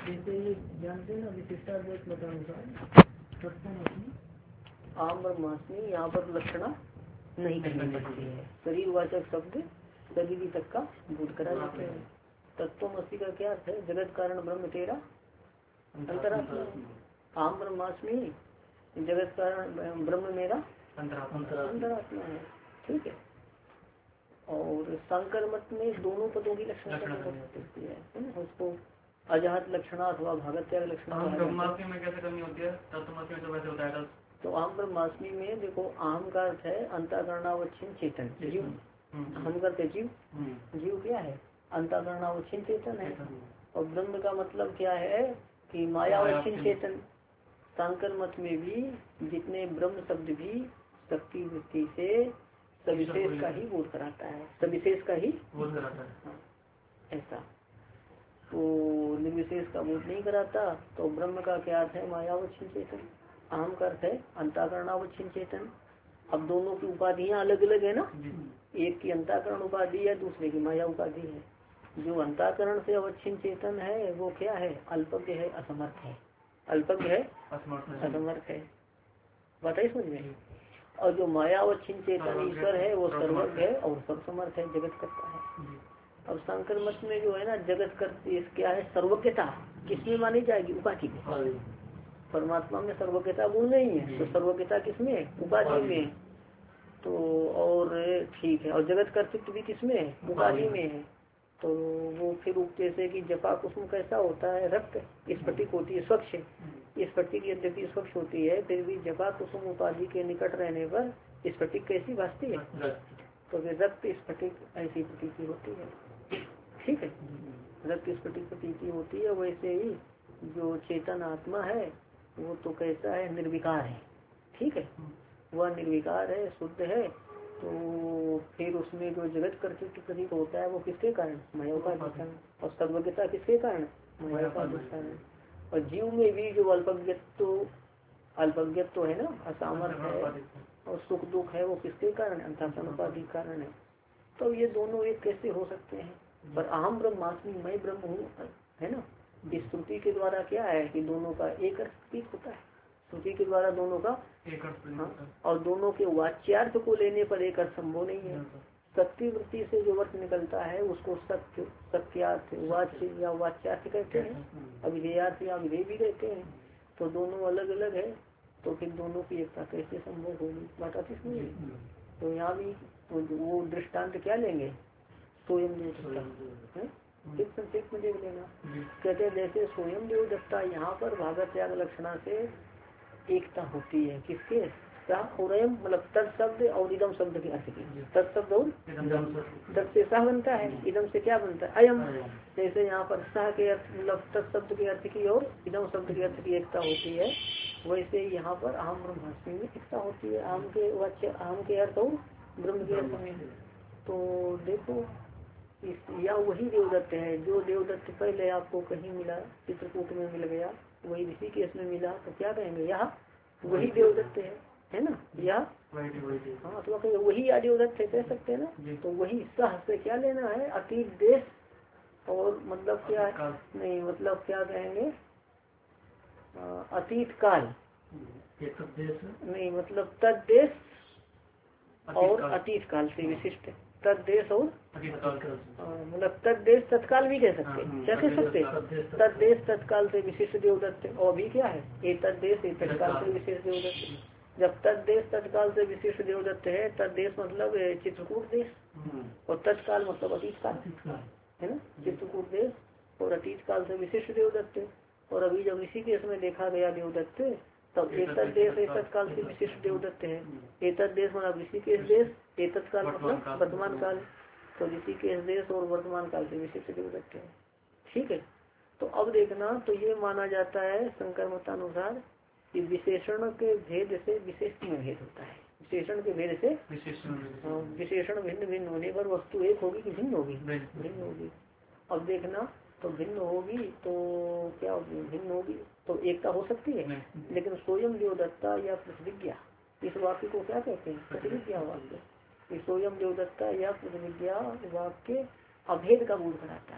जैसे ये जानते हैं ना विशिष्टाद्वैत मतानुसार आम ब्रह्मास्मि यहाँ पर लक्षणा नहीं करनी पड़ती है। शरीरवाचक शब्द शरीर तक का बोध करा जाते हैं। तत्वमसि का क्या अर्थ है? जगत कारण ब्रह्म तेरा अंतरात्मा। आम ब्रह्मास्मि जगत कारण ब्रह्म मेरा अंतरात्मा है। ठीक है। और शंकर मत में दोनों पदों की लक्षणा करनी है उसको अजात लक्षणा अथवा भागत्याग लक्षणा। में कैसे करनी होती है? तत्वमसि में तो वैसे होता है। तो आम ब्रह्मास्मि में देखो आम का अर्थ है अंतःकरणावच्छिन्न चेतन जीव। हम करते जीव। जीव क्या है? अंतःकरणावच्छिन्न चेतन है। और ब्रह्म का मतलब क्या है कि मायावच्छिन्न चेतन। शंकर मत में भी जितने ब्रह्म शब्द भी शक्ति वृत्ति से सविशेष का ही बोध कराता है। सविशेष का ही बोध कराता है ऐसा। तो निर्विशेष का बोध नहीं कराता। तो ब्रह्म का क्या अर्थ है? मायावच्छिन्न चेतन। आम का अर्थ है अंतःकरणावच्छिन्न चेतन। अब दोनों की उपाधियां अलग अलग है ना। एक की अंतःकरण उपाधि है, दूसरे की माया उपाधि है। जो अंतःकरण से अवच्छिन्न चेतन है वो क्या है? अल्पज्ञ है, असमर्थ है। अल्पज्ञ है, असमर्थ है। बताइए समझ में। और जो मायावच्छिन्न चेतन ईश्वर है वो सर्वज्ञ है और सब समर्थ है, जगत करता है। अब शंकर मत में जो है ना जगत कर क्या है? सर्वज्ञता किसमें मानी जाएगी? उपाधि में। परमात्मा में सर्वज्ञता गुण नहीं है तो सर्वज्ञता किसमें? उपाधि में। तो और ठीक है। और जगत कर्तृत्व भी किसमें? उपाधि में है। तो वो फिर जैसे कि जपा कुसुम कैसा होता है? रक्त स्फटिक होती है, स्वच्छ। स्फटिक यद्यपि स्वच्छ होती है फिर भी जपा कुसुम उपाधि के निकट रहने पर स्फटिक कैसी भासती है? तो फिर रक्त स्फटिक ऐसी प्रतीति होती है। ठीक है। रक्त स्फटिक प्रतीति होती है। वैसे ही जो चेतन आत्मा है वो तो कैसा है? निर्विकार है। ठीक है। वह निर्विकार है, शुद्ध है। तो फिर उसमें जो जगत कर्तृत्व प्रतीत होता है वो किसके कारण? माया का अधिष्ठान। और सर्वज्ञता किसके कारण? माया का अधिष्ठान। और जीव में भी जो अल्पज्ञत्व है ना, असामर्थ्य है और सुख दुख है वो किसके कारण? अंतःकरण उपाधि कारण है। तो ये दोनों एक कैसे हो सकते हैं? पर अहम ब्रह्मास्मि मैं ब्रह्म हूँ है ना। इस श्रुति के द्वारा क्या है कि दोनों का एक अर्थ प्रतीत होता है। श्रुति के द्वारा दोनों का एक अर्थ। और दोनों के वाच्यार्थ को लेने पर एक अर्थ संभव नहीं है। शक्ति वृत्ति से जो अर्थ निकलता है उसको सत्यार्थ वाच्य या वाच्यार्थ कहते हैं। अभिधेयार्थ या अभिधेय भी कहते हैं। तो दोनों अलग अलग है। तो फिर दोनों की एकता कैसे संभव होगी? बात आती है। तो यहाँ भी तो वो दृष्टांत क्या लेंगे? स्वयं देवदत्ता एक संक्षेप में देख लेना। कहते हैं जैसे स्वयं देवदत्ता यहाँ पर भागवत त्याग लक्षणा से एकता होती है। किसके? और मतलब तत्शब्द और इदम शब्द के अर्थ की। तत्शब्द और तत् से सह बनता है, इदम से क्या बनता है? अयम। जैसे यहाँ पर सह के अर्थ मतलब तत्शब्द के अर्थ की और इदम शब्द के अर्थ की एकता होती है। वैसे यहाँ पर आम ब्रह्मास्मि में एकता होती है। आम के वाच्य आम के अर्थ और ब्रह्म के अर्थ में। तो देखो या वही देवदत्त है जो देवदत्त पहले आपको कहीं मिला, चित्रकूट में मिल गया, वही ऋषिकेश में मिला। तो क्या कहेंगे? यह वही देवदत्त है ना। यह हाँ तो वही देवदत्त है कह सकते हैं ना। तो वही सह से क्या लेना है? अतीत देश और मतलब क्या नहीं मतलब क्या कहेंगे? अतीत काल नहीं मतलब तद्देश और अतीत काल से विशिष्ट। तद्देश और मतलब तद्देश तत्काल भी कह सकते हैं। क्या कह सकते? तद्देश तत्काल से विशिष्ट देवदत्त। और भी क्या है? ये तद्देश तत्काल से विशिष्ट देवदत्त। जब तद्देश तत्काल से विशिष्ट देवदत्त है, तद्देश मतलब चित्रकूट देश और तत्काल मतलब अतीत काल है ना। चित्रकूट देश और अतीत काल से विशिष्ट देवदत्त। और अभी जब ऋषिकेश में देखा गया देवदत्त तब एक देश एक तत्काल से विशिष्ट देवदत्त है। एक देश मतलब ऋषिकेश देश, एक तत्काल मतलब वर्तमान काल। तो ऋषिकेश देश और वर्तमान काल से विशिष्ट देवदत्त है। ठीक है। तो अब देखना तो ये माना जाता है शंकर मतानुसार कि विशेषण के भेद से विशेषण में भेद होता है। विशेषण के भेद से विशेषण भिन्न भिन्न होने पर वस्तु एक होगी कि भिन्न होगी? भिन्न होगी। अब देखना तो भिन्न होगी तो क्या होगी? भिन्न होगी तो एकता हो सकती है। लेकिन स्वयं देवदत्ता या प्रतिविज्ञा इस वाक्य को क्या कहते हैं? प्रतिविज्ञा वाक्य। स्वयं देवदत्ता या प्रतिविज्ञा वाक्य अभेद का बोध कराता है।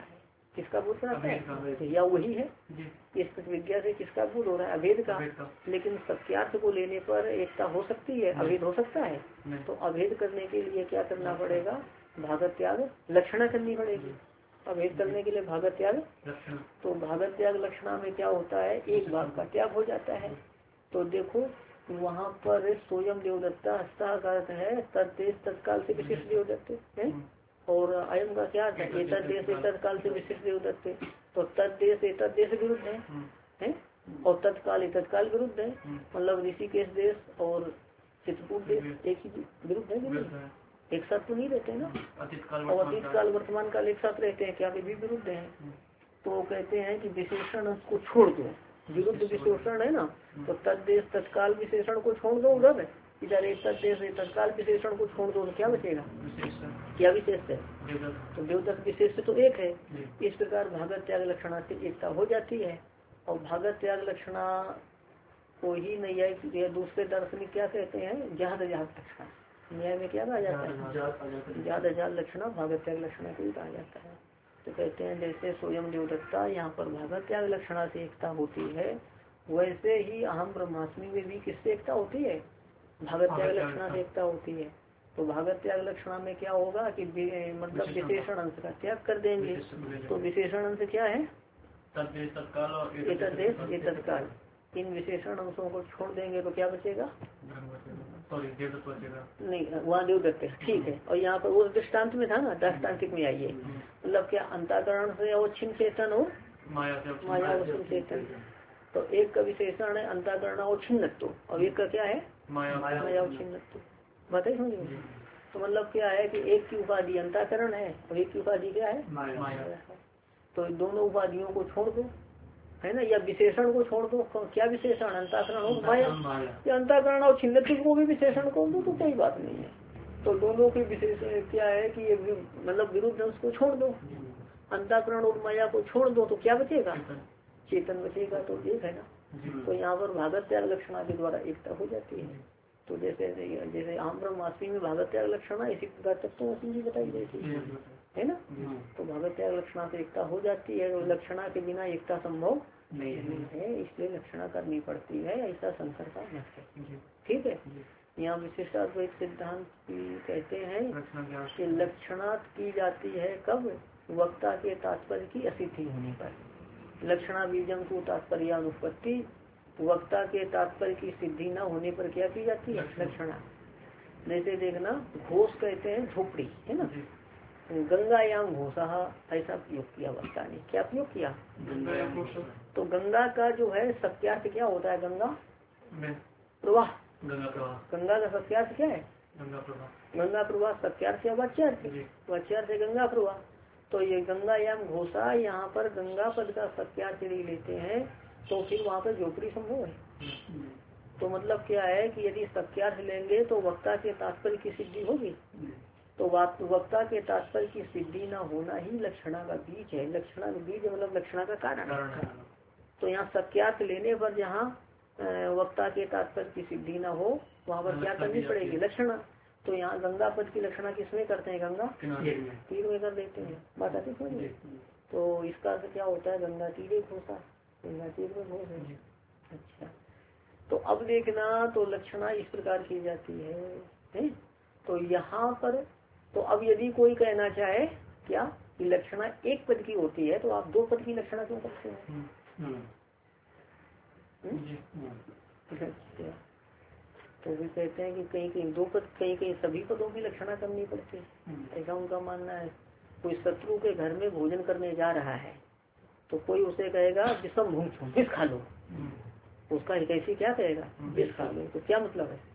किसका बोध कराता अभेद का। है? या वही है जी इस प्रतिविज्ञा से किसका बोध हो रहा है? अभेद का। अभेद का। लेकिन सत्यार्थ को लेने पर एकता हो सकती है, अभेद हो सकता है। नहीं। तो अभेद करने के लिए क्या करना पड़ेगा? भागत त्याग लक्षणा करनी पड़ेगी। अभेद करने के लिए भागत त्याग। लक्षण। तो भागत त्याग लक्षणा में क्या होता है? एक भाग का त्याग हो जाता है। तो देखो वहाँ पर स्वयं देवदत्ता हस्ता का अर्थ है तद्देश तत्काल से विशिष्ट देवदत्त है, और अयम का क्या अर्थ है? एतद देश एतद काल से विशिष्ट देवदत्त। तो तद्देश एतद देश विरुद्ध है और तत्काल एतद काल विरुद्ध है। मतलब ऋषिकेश देश और चित्रकूट देश एक ही विरुद्ध है कि नहीं? एक साथ तो नहीं रहते ना। अतीत काल और अतीत काल वर्तमान काल एक साथ रहते हैं क्या? भी विरुद्ध है। तो कहते हैं कि विशेषण को छोड़ दो, विरुद्ध विशेषण है ना, तो तद्देश तत्काल विशेषण को छोड़ दो उधर, इधर एक तद्देश तत्काल विशेषण को छोड़ दो तो क्या बचेगा? क्या विशेष है? तो देवदत्त विशेष तो एक है। इस प्रकार भागत त्याग लक्षणा से एकता हो जाती है। और भागत त्याग लक्षणा को ही न्याय दूसरे दार्शनिक क्या कहते हैं? जात अजात लक्षणा। न्याय में क्या कहा जाता है? जात अजात लक्षणा भागत त्याग लक्षणा को ही कहा जाता है। तो कहते हैं जैसे स्वयं देवदत्ता यहाँ पर भागत त्याग लक्षणा से एकता होती है, वैसे ही अहम ब्रह्मास्मि में भी किससे एकता होती है? भागत त्याग लक्षणा से एकता होती है। तो भागत त्याग लक्षणा में क्या होगा कि मतलब विशेषण अंश का त्याग कर देंगे। तो विशेषण अंश क्या है? तत्काल और एतद्देश एतत्काल। इन विशेषण अंशों को छोड़ देंगे तो क्या बचेगा? नहीं, वहाँ देवदत्त है, ठीक है। और यहाँ पर वो दृष्टान्त में था ना, दृष्टान्तिक में आइए, मतलब क्या अंतःकरण से अवच्छिन्न चेतन हो माया अवच्छिन्न चेतन। तो एक का विशेषण है अंतःकरण अवच्छिन्नत्व और एक का क्या है? माया अवच्छिन्नत्व। बताइए समझिए। तो मतलब क्या है कि एक की उपाधि अंतःकरण है और एक की उपाधि क्या है? माया। तो दोनों उपाधियों को छोड़ दो, है ना, या विशेषण को छोड़ दो। क्या विशेषण? अंतःकरण हो माया, या अंतःकरण और छिन्नत्व को भी विशेषण को दो तो कोई बात नहीं है। तो दोनों के विशेषण क्या है कि मतलब विरुद्ध अंश को छोड़ दो, अंतःकरण और माया को छोड़ दो तो क्या बचेगा? चेतन बचेगा। तो एक है ना। तो यहाँ पर भागत त्याग लक्षणा के द्वारा एकता हो जाती है। तो जैसे आम ब्रह्मास्मि में भागत त्याग लक्षणा, इसी प्रकार तत्वमसि भी बताई जाती है ना। तो भागत त्याग लक्षणा से एकता हो जाती है और लक्षणा के बिना एकता संभव नहीं है, इसलिए लक्षणा करनी पड़ती है, ऐसा शंकर का मत है। ठीक है। यहाँ विशिष्टाद्वैत सिद्धांत कहते हैं कि लक्षणात् की जाती है कब? वक्ता के तात्पर्य की असिद्धि होने पर। लक्षणा बीजम को तात्पर्य अनुपत्ति, वक्ता के तात्पर्य की सिद्धि न होने पर क्या की जाती है? लक्षणा। जैसे देखना, घोष कहते हैं झोपड़ी, है ना। गंगायाम घोषा, ऐसा प्रयोग किया वक्ता ने। क्या प्रयोग किया? तो गंगा का जो है सत्यार्थ क्या होता है? गंगा प्रवाह। गंगा का सत्यार्थ क्या है? गंगा प्रवाह। सत्यार्थ या वाच्यार्थ? वाच्यार्थ है गंगा प्रवाह। तो ये गंगायाम घोषा, यहाँ पर गंगा पद का सत्यार्थ यदि लेते हैं तो फिर वहाँ पर झोपड़ी संभव है। तो मतलब क्या है कि यदि सत्यार्थ लेंगे तो वक्ता के तात्पर्य की सिद्धि होगी। तो वक्ता के तात्पर्य की सिद्धि न होना ही लक्षणा का बीज है। लक्षणा का बीज मतलब लक्षणा का कारण। तो यहाँ सत्यार्थ लेने पर जहाँ वक्ता के तात्पर्य की सिद्धि न हो वहाँ पर क्या करनी पड़ेगी? लक्षणा। तो यहाँ गंगा पद की लक्षणा किसमें करते हैं? गंगा तीर में कर देते हैं। बात आती समझिए। तो इसका अर्थ क्या होता है? गंगा तीर घोषा, गंगा तीर में घोष है। अच्छा, तो अब देखना, तो लक्षणा इस प्रकार की जाती है। तो यहाँ पर तो अब यदि कोई कहना चाहे क्या कि लक्षणा एक पद की होती है तो आप दो पद की लक्षणा क्यों करते हैं? तो भी कहते हैं कि कहीं कहीं दो पद, कहीं कहीं सभी पदों की लक्षणा करनी पड़ती है, ऐसा उनका मानना है। कोई शत्रु के घर में भोजन करने जा रहा है तो कोई उसे कहेगा विषम भूख, विष खा लो, उसका हितैषी क्या कहेगा? विष खा लो। तो क्या मतलब है?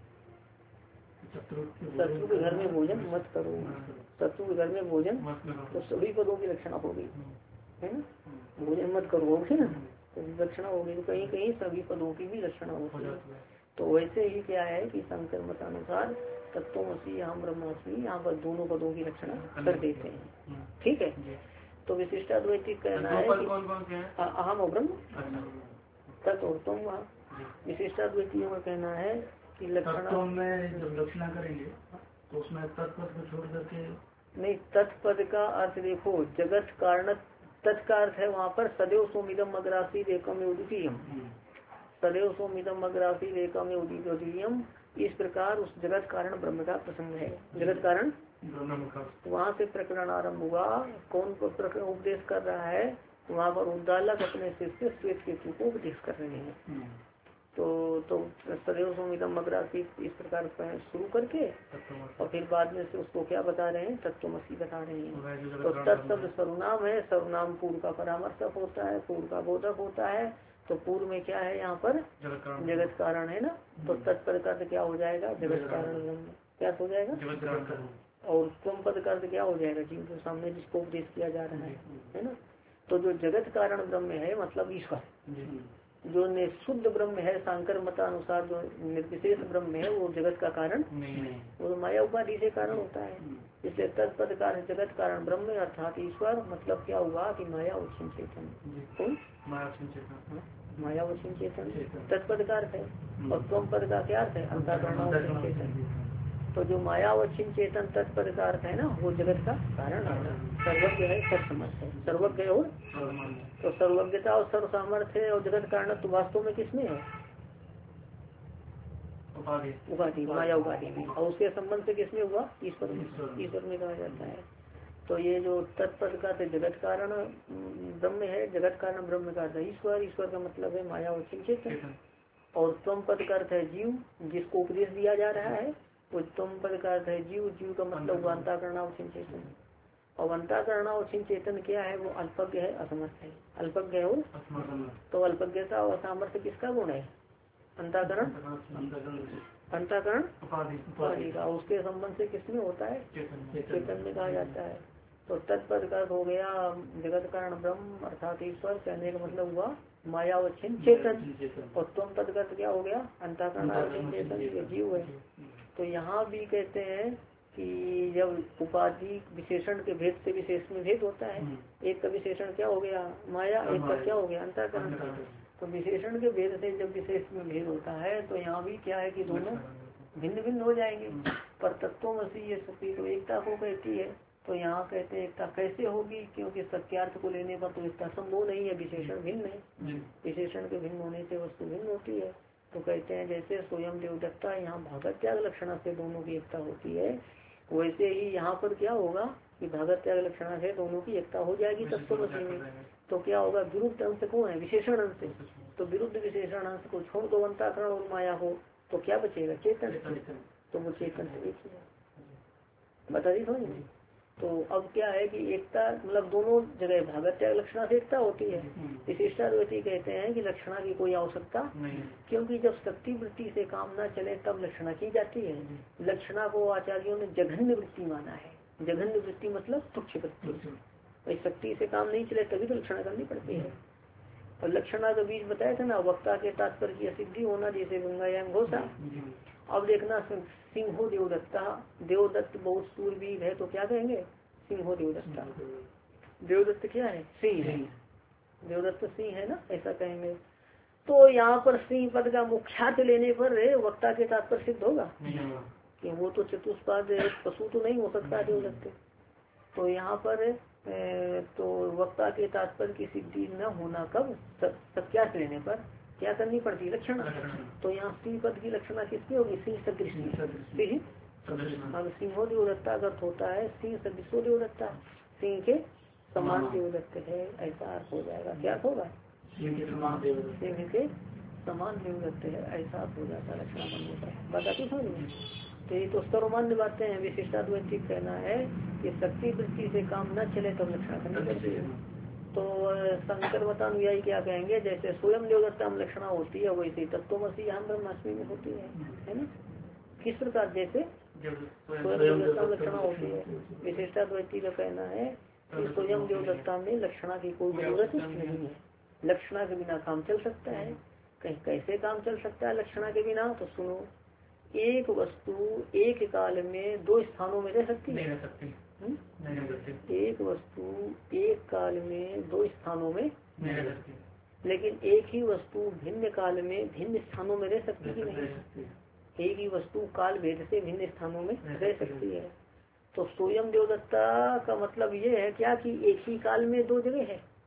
शत्रु के घर में भोजन मत करो, शत्रु के घर में भोजन, तो सभी पदों की लक्षणा होगी, है ना। भोजन मत करो होगी ना, तो लक्षणा होगी। तो कहीं कहीं सभी पदों की भी लक्षणा होती है। तो वैसे ही क्या है कि शंकर मतानुसार तत्वमसि अहम ब्रह्मास्मि, यहाँ पर दोनों पदों की लक्षणा कर देते हैं। ठीक है। तो विशिष्टाद्वैतिक कहना है अहम और ब्रह्म, तत् और तुम। विशिष्टाद्वैतियों का कहना है कि लक्षणा में जब लक्षणा करेंगे तो उसमें तत्पद को छोड़ करके नहीं, तत्पद का अर्थ देखो, जगत कारण तत्का अर्थ है वहाँ पर सदैव सोमिदम अग्रासी एकम द्वितीयम, सदैव सोमिदम अग्रासी एकम द्वितीयम। इस प्रकार उस जगत कारण ब्रह्म का प्रसंग है। जगत कारण वहाँ से प्रकरण आरंभ हुआ। कौन को प्रकरण उपदेश कर रहा है? वहाँ पर उद्दालक अपने शिष्य श्वेत केतु को उपदेश कर रहे हैं। तो सदैव सोमिदम अग्रासी इस प्रकार शुरू करके और फिर बाद में से उसको क्या बता रहे हैं? तत्वमसी बता रहे हैं। तो तत्शब्द सर्वनाम है, सर्वनाम पूर्व का परामर्शक होता है, पूर्व का बोधक होता है। तो पूर्व में क्या है? यहाँ पर जगत कारण है ना। तो तत्पद का अर्थ क्या हो जाएगा? जगत कारण क्या हो जाएगा? और त्वम पद का अर्थ क्या हो जाएगा? जिनके सामने जिसको उपदेश किया जा रहा है ना। तो जो जगत कारण ब्रह्म है मतलब ईश्वर, जो शुद्ध ब्रह्म है सांकर मतानुसार जो निर्विशेष ब्रह्म है वो जगत का कारण नहीं, वो तो माया उपाधि से कारण होता है। इसलिए तत्पद का जगत कारण ब्रह्म अर्थात ईश्वर। मतलब क्या हुआ कि माया और चेतन, कौन? माया और चेतन तत्पद का अर्थ है। और त्वम पद का क्या अर्थ है? अंतःकरण चेतन। तो जो माया और चेतन तत्पद का अर्थ है ना वो जगत का कारण है। सर्वज्ञ है, सर्वसमर्थ है, सर्वज्ञ और तो सर्वज्ञता और सर्व सामर्थ्य और जगत कारण तो वास्तव में किसमें है? उपाधि, माया उपाधि में। और उसके संबंध से किसमें हुआ? ईश्वर में, ईश्वर में कहा जाता है। तो ये जो तत्पद का जगत कारण ब्रह्म है, जगत कारण ब्रह्म का अर्थ है ईश्वर। ईश्वर का मतलब है माया और चेतन। और त्वम पद का अर्थ है जीव, जिसको उपदेश दिया जा रहा है। वो त्वम पद का अर्थ है जीव, जीव का मतलब हुआ अंतःकरण चेतन। और अंतःकरण और चेतन क्या है? वो अल्पज्ञ है, असमर्थ है। अल्पज्ञ और तो अल्पज्ञता और सामर्थ्य किसका गुण है? अंतःकरण, अंतःकरण उपाधि का। उसके संबंध से किसमें होता है? चेतन में कहा जाता है। तो तत्पद का हो गया जगत कारण ब्रह्म अर्थात ईश्वर, कहने का मतलब हुआ माया और चेतन। और त्वम पद का क्या हो गया? अंतःकरण और चेतन, ये जीव है। तो यहाँ भी कहते हैं कि जब उपाधि विशेषण के भेद से विशेष में भेद होता है। एक का विशेषण क्या हो गया? माया, एक का क्या हो गया? अंतःकरण। तो विशेषण के भेद से जब विशेष में भेद होता है तो यहाँ भी क्या है कि दोनों भिन्न भिन्न हो जाएंगे। पर तत्वमसी ये शक्ति तो एकता को कहती है। तो यहाँ कहते हैं एकता कैसे होगी? क्योंकि सत्यार्थ को लेने पर तो एकता संभव नहीं है, विशेषण भिन्न है। विशेषण के भिन्न होने से वस्तु भिन्न होती है। तो कहते हैं जैसे स्वयं देवदत्ता यहाँ भागवत त्याग लक्षणा से दोनों की एकता होती है, वैसे ही यहाँ पर क्या होगा कि भागवत त्याग लक्षणा से दोनों की एकता हो जाएगी तत्वमसी में। तो क्या होगा? विरुद्ध अंश कौन है? विशेषण अंश। तो विरुद्ध विशेषण अंश को छोड़ दो अंतःकरण और माया को, तो क्या बचेगा? चेतन। तो वो चेतन से एक ही है। बता दी समझ में? तो अब क्या है कि एकता मतलब दोनों जगह भागवत त्याग लक्षणा से एकता होती है। विशिष्टाद्वैती कहते हैं कि लक्षणा की कोई आवश्यकता नहीं, क्योंकि जब शक्ति वृत्ति से काम न चले तब लक्षणा की जाती है। लक्षणा को आचार्यों ने जघन्य वृत्ति माना है। जघन्य वृत्ति मतलब तुच्छ वृत्ति। भाई शक्ति से काम नहीं चले तभी तो लक्षणा करनी पड़ती है। और लक्षणा के बीच बताया था ना, वक्ता के तात्पर्य की असिद्धि होना, जैसे गंगायाम घोषा। अब देखना सिंहो देवदत्ता, देवदत्त बहुत सूरवीर है तो क्या कहेंगे? सिंहो देवदत्ता। देवदत्त क्या है? सिंह है। देवदत्त सिंह है ना, ऐसा कहेंगे। तो यहाँ पर सिंह पद का मुख्यार्थ लेने पर वक्ता के तात्पर्य सिद्ध होगा कि वो तो चतुष्पाद पशु तो नहीं हो सकता देवदत्त। तो यहाँ पर तो वक्ता के तात्पर्य की सिद्धि न होना कब? सत्यार्थ लेने पर क्या करनी पड़ती? लक्षण। तो यहाँ सिंह पद की लक्षणा किसकी होगी? सिंह सदृश। अब सिंहो देवदत्ता अर्थ होता है सिंह सदृशो देवदत्ता, सिंह के समान देवदत्त है, ऐसा अर्थ हो जाएगा। क्या होगा? सिंह के समान देवदत्त है, ऐसा अर्थ हो जाता है लक्षणा बनने का। बताती समझ। तो ये तो सर्वमान्य बातें हैं। विशिष्टाद्वैतिक कहना है कि शक्ति वृत्ति से काम न चले तब लक्षणा करनी पड़ती है। तो शंकर मतानुयायी क्या कहेंगे? जैसे स्वयं देवदत्ता में लक्षणा होती है वैसे तत्वमसी हम ब्रह्मास्मि में होती है ना। किस प्रकार? जैसे स्वयं देवदत्ता में लक्षणा होती है। विशिष्टाद्वैती का कहना है कि स्वयं देवदत्ता में लक्षणा की कोई जरूरत नहीं है। लक्षणा के बिना काम चल सकता है। कहीं कैसे काम चल सकता है लक्षणा के बिना? तो सुनो, एक वस्तु एक काल में दो स्थानों में रह सकती है? एक वस्तु एक काल में दो स्थानों में नहीं रह सकती। लेकिन एक ही वस्तु भिन्न काल में भिन्न स्थानों में रह सकती है नहीं? एक ही वस्तु काल भेद से भिन्न स्थानों में रह सकती है। तो स्वयं देवदत्ता का मतलब ये है क्या कि एक ही काल में दो जगह है?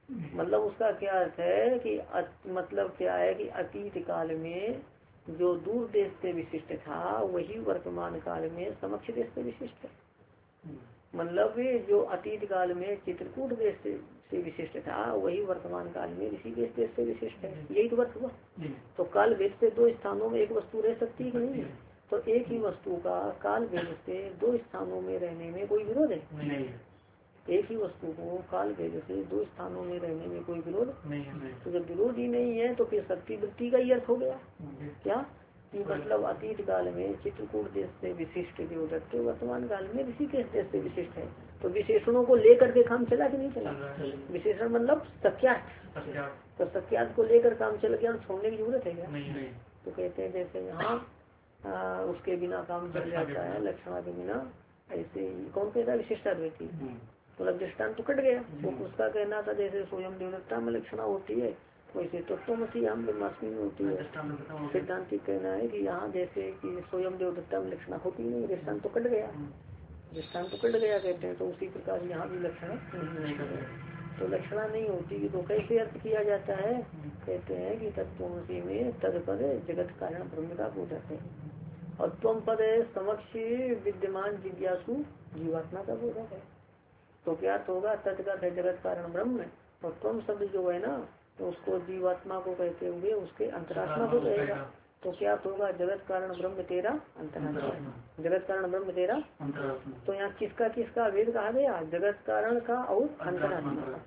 मतलब उसका क्या अर्थ है कि मतलब क्या है कि अतीत काल में जो दूर देश से विशिष्ट था वही वर्तमान काल में समक्ष देश से विशिष्ट है। मतलब जो अतीत काल में चित्रकूट देश से विशिष्ट था वही वर्तमान काल में ऋषिकेश देश से विशिष्ट है। यही तो अर्थ हुआ। तो काल भेद से दो स्थानों में एक वस्तु रह सकती है कि नहीं? तो एक ही वस्तु का काल भेद से दो स्थानों में रहने में कोई विरोध है? नहीं। एक ही वस्तु को काल भेद से दो स्थानों में रहने में कोई विरोध नहीं। तो जब विरोध ही नहीं है तो फिर शक्ति वृत्ति का ही अर्थ हो गया क्या कि मतलब अतीत काल में चित्रकूट देश से विशिष्ट देवदत्त वर्तमान काल में ऋषिकेश देश से विशिष्ट है। तो विशेषणों को लेकर के काम चला कि नहीं चला? विशेषण मतलब सत्यार्थ। तो सत्यार्थ को लेकर काम चल गया और छोड़ने की जरूरत है क्या? तो कहते हैं जैसे यहाँ उसके बिना काम चल जाता है लक्षणा के बिना, ऐसे कौन कहता है विशिष्टाद्वैती। मतलब दृष्टांत तो कट गया। तो उसका कहना था जैसे स्वयं देवदत्ता में लक्षणा होती है वैसे तत्वमसी हम ब्रह्मास्मि में होती है। सिद्धांतिक कहना है कि यहाँ जैसे कि स्वयं देवदत्ता में लक्षणा होती नहीं, दृष्टांत तो कट गया। दृष्टांत तो कट गया कहते हैं। तो उसी प्रकार यहाँ भी लक्षणा नहीं होती। तो लक्षणा नहीं होती तो कैसे अर्थ किया जाता है? कहते हैं कि तत्वमसी में तत्पद जगत कारण ब्रह्म का बोधक है और त्वम पद समक्ष विद्यमान जिज्ञासु जीवात्मा का बोधक है। तो क्या अर्थ होगा? तत्गत है जगत कारण ब्रह्म और त्वम शब्द जो है ना तो उसको जीवात्मा को कहते हुए उसके अंतरात्मा को कहेगा। तो क्या होगा? जगत कारण ब्रह्म तेरा अंतरात्मा, जगत कारण ब्रह्म तेरा। तो यहाँ किसका किसका भेद कहा गया? जगत कारण का और अंतरात्मा का।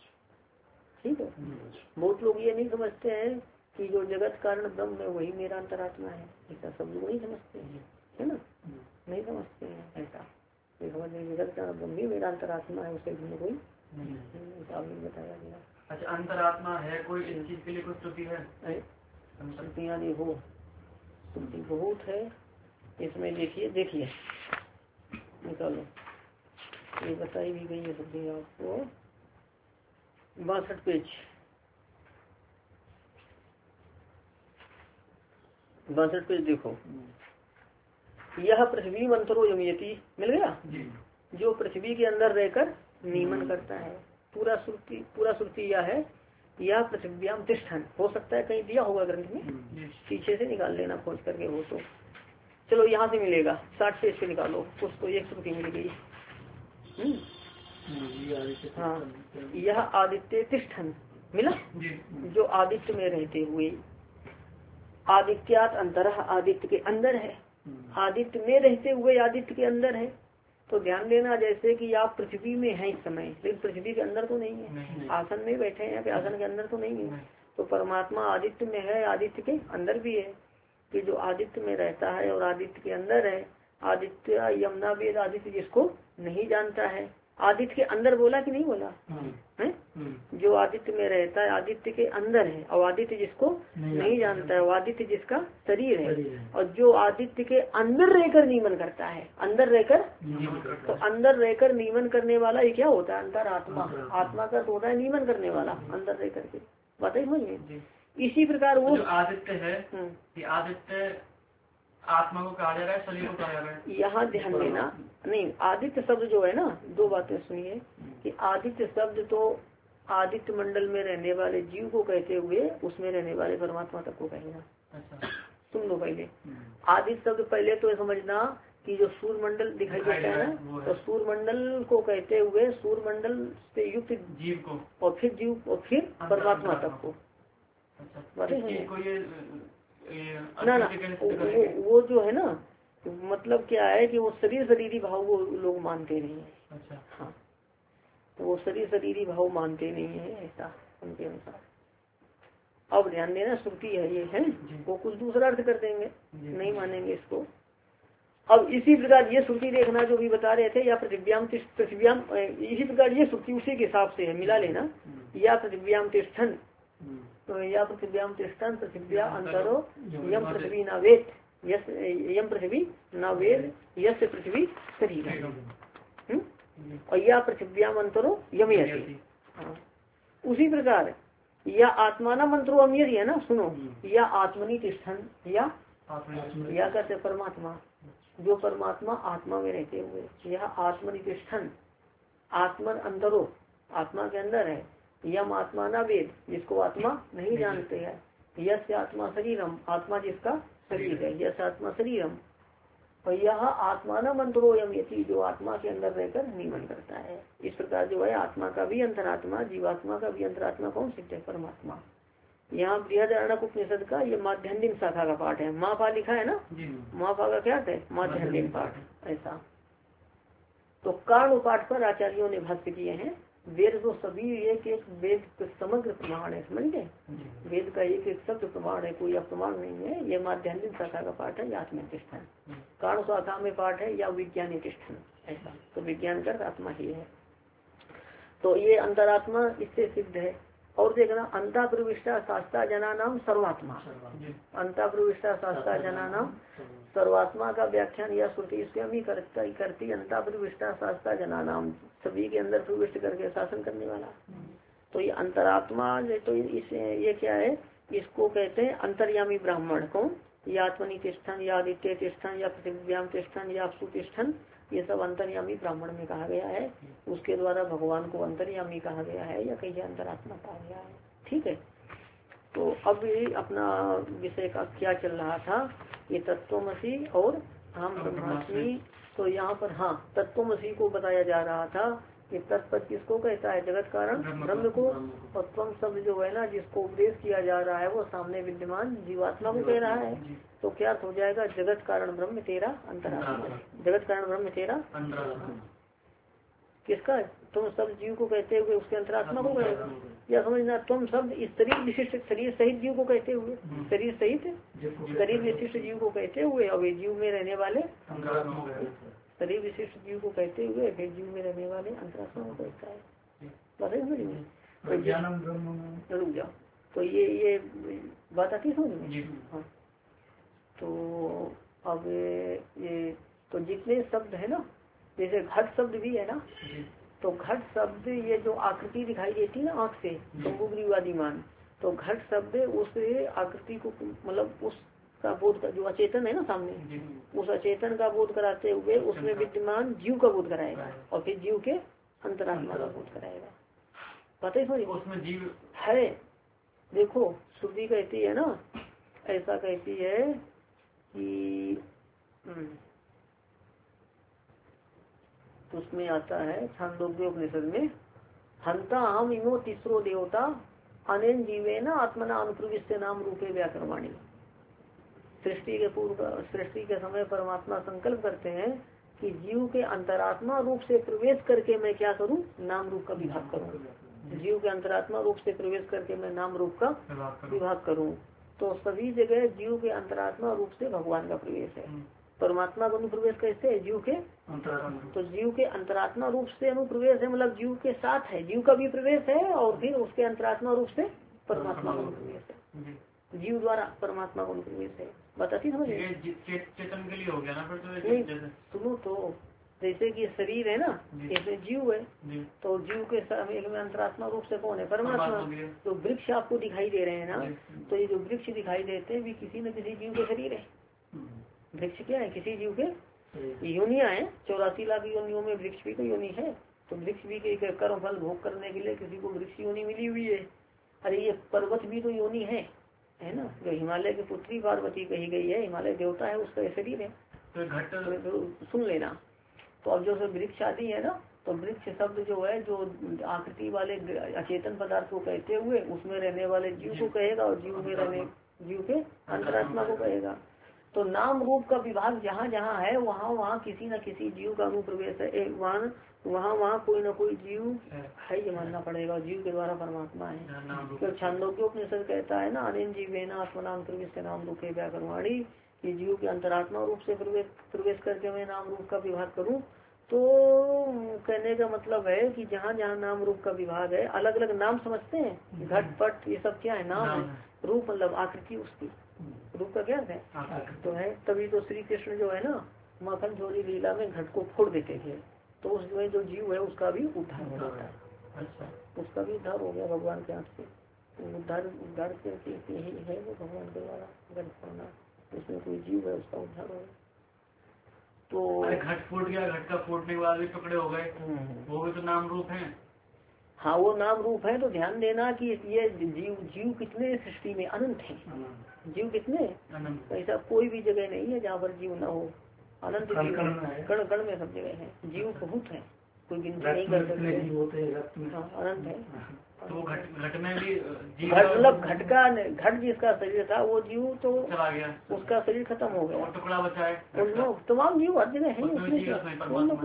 ठीक है। बहुत लोग ये नहीं समझते हैं कि जो जगत कारण ब्रह्म है वही मेरा अंतरात्मा है। ऐसा सब लोग नहीं समझते हैं, है ना? नहीं समझते हैं ऐसा। जगत कारण ब्रह्म ही मेरा अंतरात्मा है, उसे भिन्न कोई बताया गया। अच्छा, अंतरात्मा है कोई, इस चीज के लिए कुछ त्रुटि है? श्रुतियाँ देखो त्रुटि बहुत है इसमें। देखिए निकालो, ये बताई भी गई है त्रुटि आपको। 62 पेज 62 पेज देखो। यह पृथ्वी मंत्रो यमयति, मिल गया? जो पृथ्वी के अंदर रहकर नियमन करता है। पूरा श्रुति यह है, यह पृथ्व्याम तिष्ठन। हो सकता है कहीं दिया होगा ग्रंथ में, पीछे से निकाल लेना खोज करके हो तो। चलो यहाँ से मिलेगा 60 पेज से निकालो, कुछ तो एक श्रुति मिल गई। हाँ, यह आदित्य तिष्ठन मिला, जो आदित्य में रहते हुए। आदित्यात अंतर, आदित्य के अंदर है। आदित्य में रहते हुए आदित्य के अंदर है। तो ध्यान देना जैसे कि आप पृथ्वी में हैं इस समय, लेकिन पृथ्वी के अंदर तो नहीं है। आसन में बैठे हैं, आसन के अंदर तो नहीं है। तो परमात्मा आदित्य में है, आदित्य के अंदर भी है। कि जो आदित्य में रहता है और आदित्य के अंदर है। आदित्य यमुना वेद, आदित्य जिसको नहीं जानता है। आदित्य के अंदर बोला कि नहीं बोला है? जो आदित्य में रहता है आदित्य के अंदर है, और आदित्य जिसको नहीं जानता है वो आदित्य जिसका शरीर है। और जो आदित्य के अंदर रहकर नियमन करता है, अंदर रहकर, तो अंदर रहकर नियमन करने वाला ये क्या होता है? अंतरात्मा। आत्मा का होता है नियमन करने वाला, अंदर रह करके। बात है समझ में? इसी प्रकार वो आदित्य है कि आदित्य आत्मा को कहा जा रहा है, शरीर को कहा जा रहा है। यहाँ ध्यान देना, नहीं आदित्य शब्द जो है ना, दो बातें सुनिए कि आदित्य शब्द तो आदित्य मंडल में रहने वाले जीव को कहते हुए उसमें रहने वाले परमात्मा तक को कहेगा। अच्छा। सुन लो पहले, आदित्य शब्द पहले तो समझना कि जो सूर्य मंडल दिखाई देता है ना, तो सूर्य मंडल को कहते हुए सूर्य मंडल से युक्त जीव को, और फिर जीव और फिर परमात्मा तक को। ना वो जो है ना, मतलब क्या है कि वो शरीरी भाव वो लोग मानते नहीं है। अच्छा। हाँ, तो वो शरीरी भाव मानते नहीं है ऐसा उनके अनुसार। अब ध्यान देना, श्रुति है ये है, वो कुछ दूसरा अर्थ कर देंगे, नहीं मानेंगे इसको। अब इसी प्रकार ये श्रुति देखना जो भी बता रहे थे, या पृथ्व्याम इसी प्रकार ये श्रुति उसी के हिसाब से है, मिला लेना। या पृथ्व्याम तिष्ठन, तो या पृथ्व्याम तिष्ठन पृथ्व्या अंतरो यम पृथ्वी न वेद, यम पृथ्वी न वेद यस्य पृथ्वी शरीर। और या पृथ्व्याम अंतरो यमयति। उसी प्रकार या आत्माना मंत्रो अमीर है ना, सुनो, या आत्मनि तिष्ठन, या कहते परमात्मा, जो परमात्मा आत्मा में रहते हुए। यह आत्मनि तिष्ठन, आत्मन अंतरो, आत्मा के अंदर है। यम आत्मा ना वेद, जिसको आत्मा नहीं जानते हैं। यश आत्मा शरीरम, आत्मा जिसका शरीर है, यश आत्मा शरीरम। और यह आत्मा न मंत्रो यम यति, जो आत्मा के अंदर रहकर नियमन करता है। इस प्रकार जो है आत्मा का भी अंतरात्मा, जीवात्मा का भी अंतरात्मा कौन सिद्ध है? परमात्मा। यहाँ बृहदारण्यक उपनिषद का ये माध्यन्दिन शाखा का पाठ है। माँ पा लिखा है ना, माँ पा का क्या है? माध्यन्दिन पाठ। ऐसा तो कारण पाठ पर आचार्यों ने भाष्य किए हैं। वेद तो सभी एक एक वेद समग्र प्रमाण है, समझ गए? वेद का एक एक शब्द प्रमाण है, कोई अप्रमाण नहीं है। ये माध्यन्दिन शाखा का पाठ है, या आत्मनिष्ठन। कारण शाखा में पाठ है या विज्ञान निष्ठन। ऐसा तो विज्ञान कर आत्मा ही है। तो ये अंतरात्मा इससे सिद्ध है। और देखना, अंता प्रविष्टा शास्त्रा जना नाम सर्वात्मा। अंता प्रविष्टा शास्त्रा जना नाम सर्वात्मा का व्याख्यान या श्रुति स्वयं ही करती। अंता प्रविष्टा शास्त्रा जना नाम, सभी के अंदर प्रविष्ट करके शासन करने वाला। तो ये अंतरात्मा तो ये क्या है? इसको कहते हैं अंतर्यामी ब्राह्मण। कौन? या आत्मनि तिष्ठन, या आदित्य तिष्ठन, या पृथ्व्याम तिष्ठन, या अपसु तिष्ठन, ये सब अंतर्यामी ब्राह्मण में कहा गया है। उसके द्वारा भगवान को अंतर्यामी कहा गया है, या कहीं अंतरात्मा कहा गया है। ठीक है। तो अब ये अपना विषय का क्या चल रहा था? ये तत्वमसी और हम ब्रह्मास्मि। तो यहाँ पर हाँ, तत्वमसी को बताया जा रहा था कि तत्पद किसको कहता है? जगत कारण ब्रह्म को। और त्वम शब्द जो है ना, जिसको उपदेश किया जा रहा है, वो सामने विद्यमान जीवात्मा को कह रहा है। तो क्या हो जाएगा? जगत कारण ब्रह्म तेरा अंतरात्मा। जगत कारण ब्रह्म तेरा किसका? तुम सब जीव को कहते हुए उसके अंतरात्मा को कहेगा। या समझना, तुम शब्द शरीर विशिष्ट, शरीर सहित जीव को कहते हुए, शरीर सहित शरीर विशिष्ट जीव को कहते हुए, और ये जीव में रहने वाले शरीर विशिष्ट जीव को कहते हुए फिर जीव में रहने वाले अंतरात्मा को कहता है। बात है समझ में? रुक जाओ। तो ये बात आती समझ में? हाँ। तो अब ये तो जितने शब्द है ना, जैसे घट शब्द भी है ना, तो घट शब्द ये जो आकृति दिखाई देती है ना आँख से, शंभुग्रीवादिमान, तो घट शब्द उस आकृति को मतलब उसका बोध का जो अचेतन है ना सामने, उस अचेतन का बोध कराते हुए उसमें विद्यमान जीव का बोध कराएगा, और फिर जीव के अंतरात्मा का बोध कराएगा। पता ही थोड़ी उसमें जीव है। देखो श्रुति कहती है ना, ऐसा कहती है कि उसमें आता है छांदोग्य उपनिषद में, हंता हम इमो तीसरो देवता अनेन जीवे न आत्मना अनुप्रविष्ट नाम रूपे व्याकरवाणी। सृष्टि के पूर्व, सृष्टि के समय परमात्मा संकल्प करते हैं कि जीव के अंतरात्मा रूप से प्रवेश करके मैं क्या करूं? नाम रूप का विभाग करूं। जीव के अंतरात्मा रूप से प्रवेश करके मैं नाम रूप का विभाग करूं। तो सभी जगह जीव के अंतरात्मा रूप से भगवान का प्रवेश है। परमात्मा का अनुप्रवेश कैसे है? जीव के तो जीव के अंतरात्मा रूप से अनुप्रवेश है, मतलब जीव के साथ है, जीव का भी प्रवेश है, और फिर उसके अंतरात्मा रूप से परमात्मा का अनुप्रवेश है। जीव द्वारा परमात्मा का अनुप्रवेश है। बताती समझ चेतन के लिए हो गया ना? फिर सुनो तो, जैसे कि शरीर है ना, इसमें जीव है, तो जीव के में अंतरात्मा रूप से कौन है? परमात्मा। तो वृक्ष आपको दिखाई दे रहे हैं ना, तो ये जो वृक्ष दिखाई देते हैं भी किसी न किसी जीव के शरीर है। वृक्ष क्या है? किसी जीव के योनिया है। 84 लाख योनियों में वृक्ष भी तो योनि है। तो वृक्ष भी के कर्म फल भोग करने के लिए किसी को वृक्ष योनि मिली हुई है। अरे ये पर्वत भी तो योनि है ना, जो हिमालय की पुत्री पार्वती कही गई है, हिमालय देवता है, उसका शरीर है। तो सुन लेना। तो अब जो वृक्ष आदि है ना, तो वृक्ष शब्द जो है, जो आकृति वाले अचेतन पदार्थ को कहते हुए उसमें रहने वाले जीव को कहेगा, और जीव में रहने जीव के अंतरात्मा को कहेगा। तो नाम रूप का विभाग जहाँ जहाँ है, वहाँ वहाँ किसी न किसी जीव का अनुप्रवेश है। वहाँ वहाँ कोई न कोई जीव है, ये मानना पड़ेगा। जीव के द्वारा परमात्मा है। तो छांदोग्य उपनिषद कहता है ना, अनेन जीवेन आत्मनाम प्रवेश नाम रूपे व्याकरवाणी, ये जीव के अंतरात्मा रूप से प्रवेश करके मैं नाम रूप का विभाग करूँ। तो कहने का मतलब है कि जहाँ जहाँ नाम रूप का विभाग है, अलग अलग नाम समझते हैं। घट पट ये सब क्या है? नाम है। रूप मतलब आकृति उसकी, रूप का क्या है? तो है। तभी तो श्री कृष्ण जो है ना, माखन चोरी लीला में घट को फोड़ देते थे, तो उसमें जो जीव है उसका भी उद्धार हो जाता है। अच्छा, उसका भी उद्धार हो गया भगवान के हाथ से। उद्धार करके ही है वो भगवान के द्वारा घट फोड़ना। उसमें कोई जीव है उसका उद्धार हो गया। तो घट फूट गया, घट का फूटने के बाद भी टुकड़े हो गए, वो भी तो नाम रूप है। हाँ वो नाम रूप है, तो ध्यान देना कि ये जीव कितने सृष्टि में अनंत है। जीव कितने, ऐसा कोई भी जगह नहीं है जहाँ पर जीव न हो। अनंत जीव कण कण में सब जगह है, जीव बहुत है, कोई गिनती नहीं कर सकते। हाँ अनंत है। तो घट में भी मतलब घट जिसका शरीर था वो जीव तो चला गया, उसका शरीर खत्म हो गया, टुकड़ा बचा है। तमाम जीव हर जगह है, परमात्मा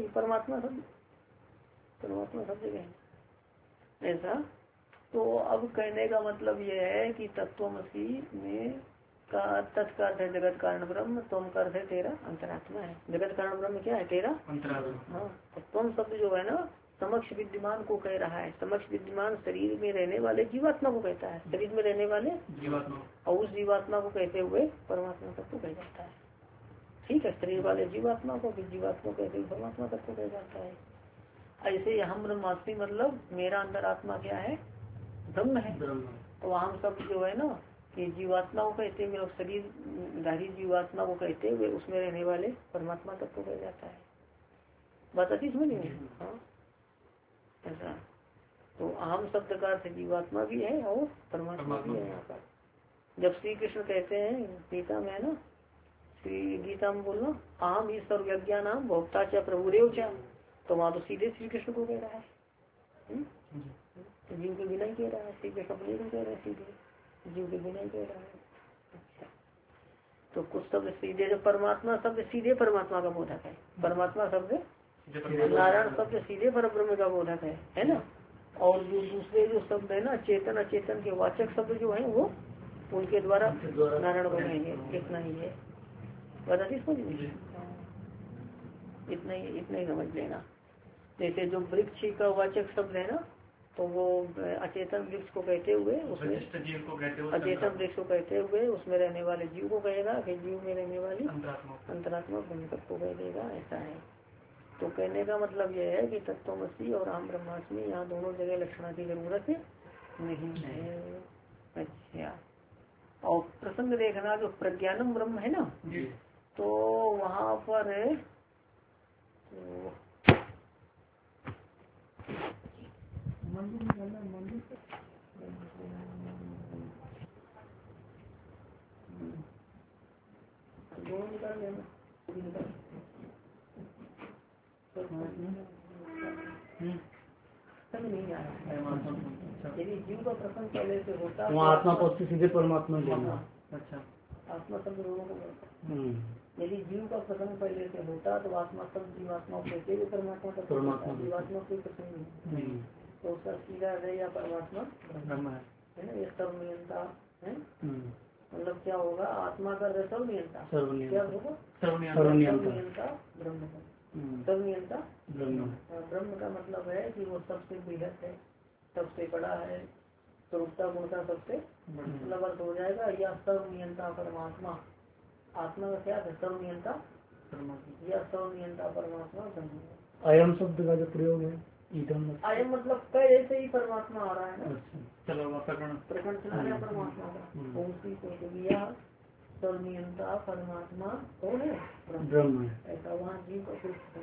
परमात्मा सब जगह है ऐसा। तो अब कहने का मतलब ये है कि तत्वमसी में का तत्का अर्थ है जगत कारण ब्रह्म, तुम का अर्थ है तेरा अंतरात्मा है। जगत कारण ब्रह्म क्या है, तेरा अंतरात्मा। हाँ तो तुम शब्द जो है ना समक्ष विद्यमान को कह रहा है। समक्ष विद्यमान शरीर में रहने वाले जीवात्मा को कहता है, शरीर में रहने वाले जीवात्मा, और उस जीवात्मा को कहते हुए परमात्मा तत्व कह जाता है। ठीक है, शरीर वाले जीवात्मा को, फिर जीवात्मा कहते हुए परमात्मा तत्व कह जाता है। ऐसे हम ब्रह्मास्मि मतलब मेरा अंतरात्मा क्या है, ब्रह्म है। तो हम सब जो है ना कि जीवात्मा को कहते हुए और शरीर धारी जीवात्मा को कहते हुए उसमें रहने वाले परमात्मा तत्व कह जाता है। बात अच्छी समझ में। हाँ ऐसा। तो आम शब्द का अर्थ जीवात्मा भी है और परमात्मा भी है। यहाँ पर जब श्री कृष्ण कहते हैं गीता में है ना, श्री गीता में बोलना आम ईश्वर यज्ञा नाम भोक्ता चा प्रभुदेव चा, तो वहाँ तो सीधे श्री कृष्ण को कह रहा है। तो जीव के बिना ही कह रहा है, श्री कृष्ण अपने को कह रहे हैं सीधे, जीव के बिना ही कह रहा है। अच्छा तो कुछ शब्द सीधे, जो परमात्मा शब्द सीधे परमात्मा का बोधक है। परमात्मा शब्द नारायण शब्द सीधे पर ब्रह्म का बोधक है ना। और जो दूसरे जो शब्द है ना चेतन अचेतन के वाचक शब्द जो है वो उनके द्वारा नारायण को कहेंगे। इतना ही है, बता समझ लीजिए, इतना ही समझ लेना। जैसे जो वृक्ष का वाचक शब्द है ना, तो वो अचेतन वृक्ष को कहते हुए उसमें अचेतन वृक्ष को कहते हुए उसमें रहने वाले जीव को कहेगा, फिर जीव में रहने वाली अंतरात्मा ब्रह्म को कह देगा। ऐसा है। तो कहने का मतलब यह है कि तत्वमसी और आम ब्रह्मास्मि यहाँ दोनों जगह लक्षणा की जरूरत नहीं है। अच्छा और प्रसंग देखना जो प्रज्ञानम ब्रह्म है ना, तो वहाँ पर नहीं आया। यदि जीव का प्रसंग पहले से होता तो आत्मा को सीधे परमात्मा लेना। अच्छा आत्मा शब्द दोनों को बोलता। यदि जीव का प्रसंग पहले से होता तो आत्मा शब्द जीवात्मा कहते हुए परमात्मा का जीवात्मा कोई प्रसंग नहीं, तो उसका सीधा है या परमात्मा है ना। ये सर्वनियंता है, मतलब क्या होगा, आत्मा का सर्वनियंता क्या होगा, सर्वनियंता ब्रह्म है। सर्वनियंता ब्रह्म का मतलब है कि वो सबसे बृहद है, सबसे बड़ा है, स्वरूपता गुणता सबसे मतलब अर्थ हो जाएगा। या सर्वनियंता परमात्मा, आत्मा का क्या है, सर्वनियंता या सर्वनियंता परमात्मा ब्रह्म। अयम शब्द का जो प्रयोग है, अयम मतलब पहले से ही परमात्मा आ रहा है ना। चलो प्रकरण चला रहा है परमात्मा का, उसी को दिया सर्वनियंता परमात्मा कौन है, ब्रह्म। ऐसा वहाँ जीव का कुछ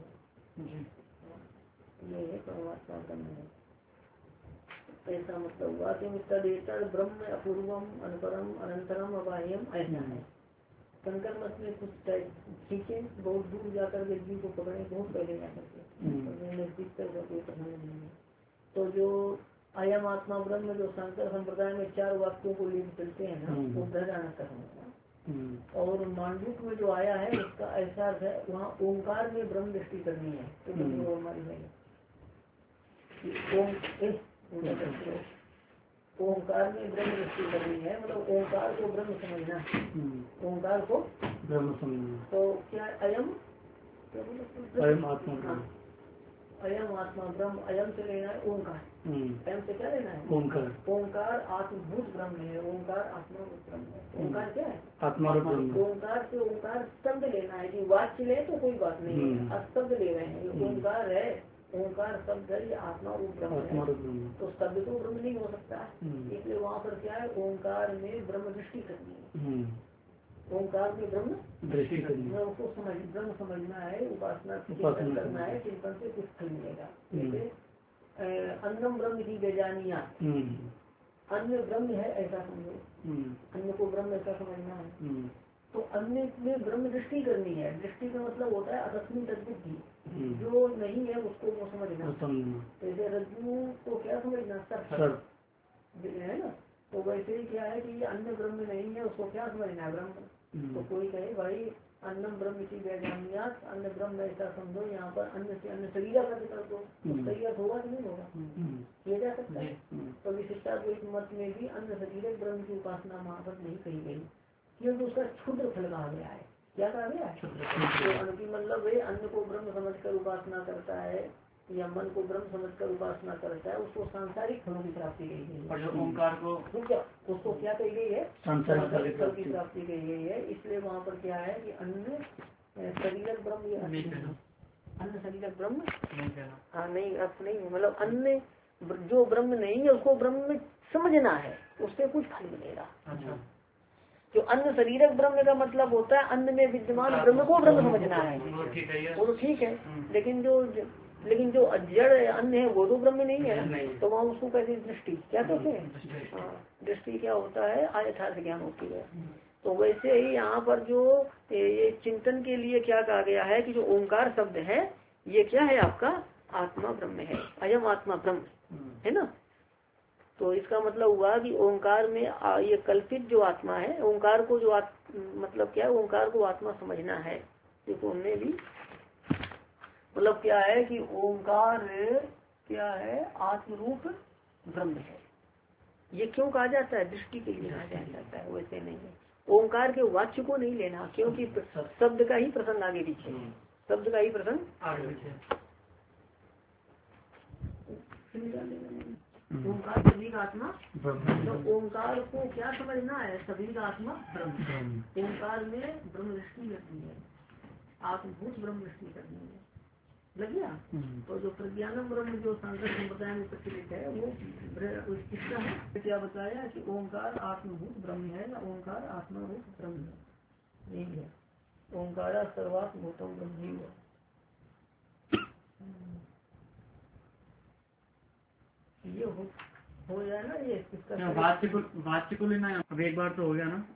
ये है परमात्मा ब्रह्म है। ऐसा मतलब हुआ कि तदेतर ब्रह्म अपूर्वम अनपरम अनंतरम अबाह्यम ऐसा है। शंकर मत में कुछ खींचे, बहुत दूर जाकर के जीव को पकड़े, बहुत पहले जाकर के नजदीक तक कोई पसंद नहीं है। तो जो अयम आत्मा ब्रह्म जो शंकर संप्रदाय में 4 वाक्यों को लेकर चलते हैं ना, वो बृहदारण्यक है। और मांडूक में जो आया है उसका ऐसा अर्थ है, वहाँ ओंकार में ब्रह्म दृष्टि करनी है। तो ओंकार में ब्रह्म दृष्टि करनी है, मतलब ओंकार को ब्रह्म समझना, ओंकार को ब्रह्म समझना। तो क्या अयम आत्मा, अयम आत्मा ब्रह्म, अयम से लेना है ओंकार, अयम से क्या लेना है ओंकार। ओंकार आत्मभूत ब्रह्म है, ओंकार आत्मा ब्रह्म है। ओंकार क्या है, आत्मा ब्रह्म। ओंकार से ओंकार शब्द लेना है, कि वाक्य ले तो कोई बात नहीं है, शब्द ले रहे हैं। ये ओंकार है, ओंकार शब्द है, ये आत्मा रूप ब्रह्म है। तो शब्द तो ब्रह्म नहीं हो सकता, इसलिए वहाँ पर क्या है, ओंकार में ब्रह्म दृष्टि करनी है। ओंकार में ब्रह्म दृष्टि करनी है, उसको ब्रह्म समझना है, उपासना करना है, चिंतन से कुछ फल मिलेगा। जैसे अन्नम ब्रह्म की बेजानिया, अन्य ब्रह्म है ऐसा समझो, अन्य को ब्रह्म ऐसा समझना है। तो अन्य में ब्रह्म दृष्टि करनी है। दृष्टि का मतलब होता है अदस्मी तद्बुद्धि, जो नहीं है उसको वो समझना। जैसे रज्जु को क्या समझना, सर्प है ना। तो वैसे ही क्या है कि ये अन्य ब्रह्म नहीं है, उसको क्या समझना है, ब्रह्म। तो कोई कहे भाई अन्नम ब्रह्म की व्याख्यानियात, अन्य ब्रह्म ऐसा समझो, यहाँ पर अन्य से अन्य शरीर का जिक्र तो शरीर होगा कि नहीं होगा, किया जा सकता है। तो विशिष्टाद्वैत मत में भी अन्य शरीर ब्रह्म की उपासना वहाँ पर नहीं कही गई, क्योंकि उसका क्षुद्र फल कहा गया है। क्या कहा गया है, तो मतलब वे अन्य को ब्रह्म समझकर उपासना करता है या मन को ब्रह्म समझकर उपासना करता है, उसको सांसारिक फलों की प्राप्ति कही गई है। और जो ओंकार को उसको क्या कही गई है, सांसारिक फल की प्राप्ति कही गई है। इसलिए वहाँ पर क्या है कि अन्य शरीर ब्रह्म, अन्य शरीर ब्रह्म हाँ नहीं, अर्थ नहीं है, मतलब अन्य जो ब्रह्म नहीं है उसको ब्रह्म में समझना है, उससे कुछ फल मिलेगा। जो अन्य शरीर ब्रह्म का मतलब होता है अन्य में विद्यमान ब्रह्म को ब्रह्म समझना है, वो तो ठीक है। लेकिन जो जड़ अन्य है वो तो ब्रह्म नहीं है, तो वहाँ उसको कैसे दृष्टि क्या कहते हैं। हाँ, दृष्टि क्या होता है, यथार्थ ज्ञान होती है। तो वैसे ही यहाँ पर जो ये चिंतन के लिए क्या कहा गया है कि जो ओंकार शब्द है ये क्या है, आपका आत्मा ब्रह्म है, अयम आत्मा ब्रह्म है ना। तो इसका मतलब हुआ कि ओंकार में ये कल्पित जो आत्मा है, ओंकार को जो मतलब क्या है, ओंकार को आत्मा समझना है। देखो हमने भी मतलब क्या है कि ओंकार क्या है, आत्मरूप ब्रह्म है। ये क्यों कहा जाता है, दृष्टि के लिए कहा जाता है, वैसे नहीं है। ओंकार के वाक्य को नहीं लेना, क्योंकि शब्द का ही प्रसंग आगे पीछे, शब्द का ही प्रसंग आगे पीछे। ओंकार सभी का आत्मा, तो ओंकार को क्या समझना है, सभी का आत्मा ब्रह्म। ओंकार में ब्रह्म दृष्टि करनी है, आत्मभूत ब्रह्म दृष्टि करनी है, लग गया। तो जो प्रज्ञानम ब्रह्म जो सांख्य संप्रदाय में प्रचलित है वो किसका है, क्या बताया कि ओंकार आत्मभूत ब्रह्म है या ओंकार आत्माभूत ब्रह्म है, यही है। ओंकारा सर्वात्मभूतम ब्रह्म ही है। ये हो जाए ना, ये किसका वाच्य को लेना है। अब एक बार तो हो गया ना।